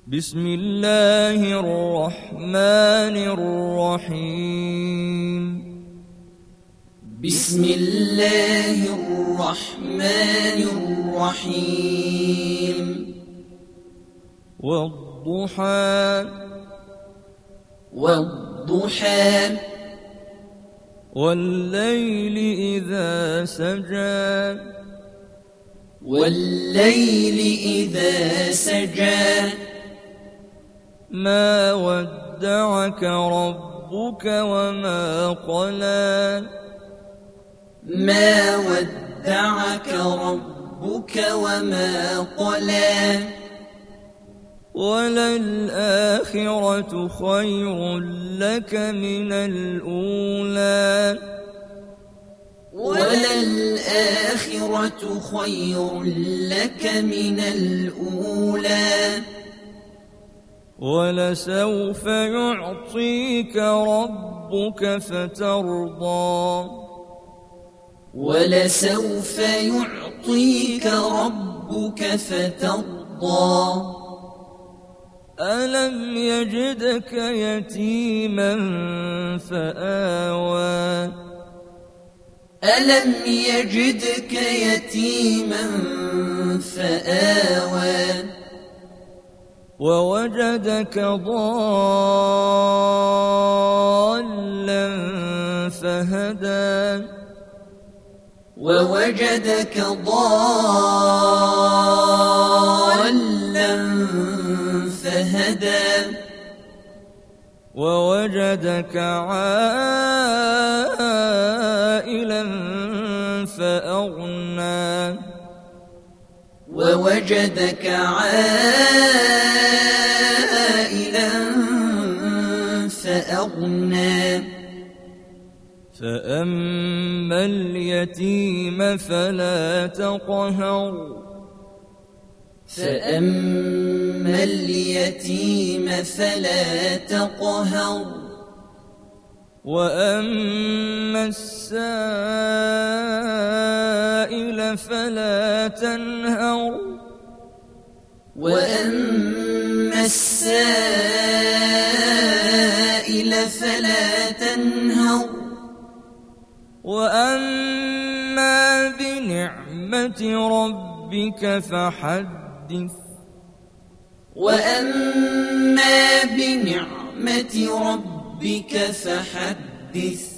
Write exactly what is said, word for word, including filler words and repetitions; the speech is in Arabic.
بسم الله الرحمن الرحيم بسم الله الرحمن الرحيم والضحى والضحى والليل إذا سجى والليل إذا سجى ما ودعك ربك وما قلى ما ودعك ربك وما قلى وللآخرة خير لك من الأولى وللآخرة خير لك من الأولى ولسوف يعطيك ربك فترضى ولسوف يعطيك ربك فترضى ألم يجدك يتيما فآوى ألم يجدك يتيما فآوى ووجدك ضالا فهدى ووجدك ضالا فهدى ووجدك عائلا فأغنى ووجدك عائلا فأغنى فأما اليتيم فلا تقهر فأما اليتيم فلا تقهر وأما السائل فلا تنهر وأما السائل فلا تنهر وأما بنعمة ربك فحدث وأما بنعمة ربك فحدث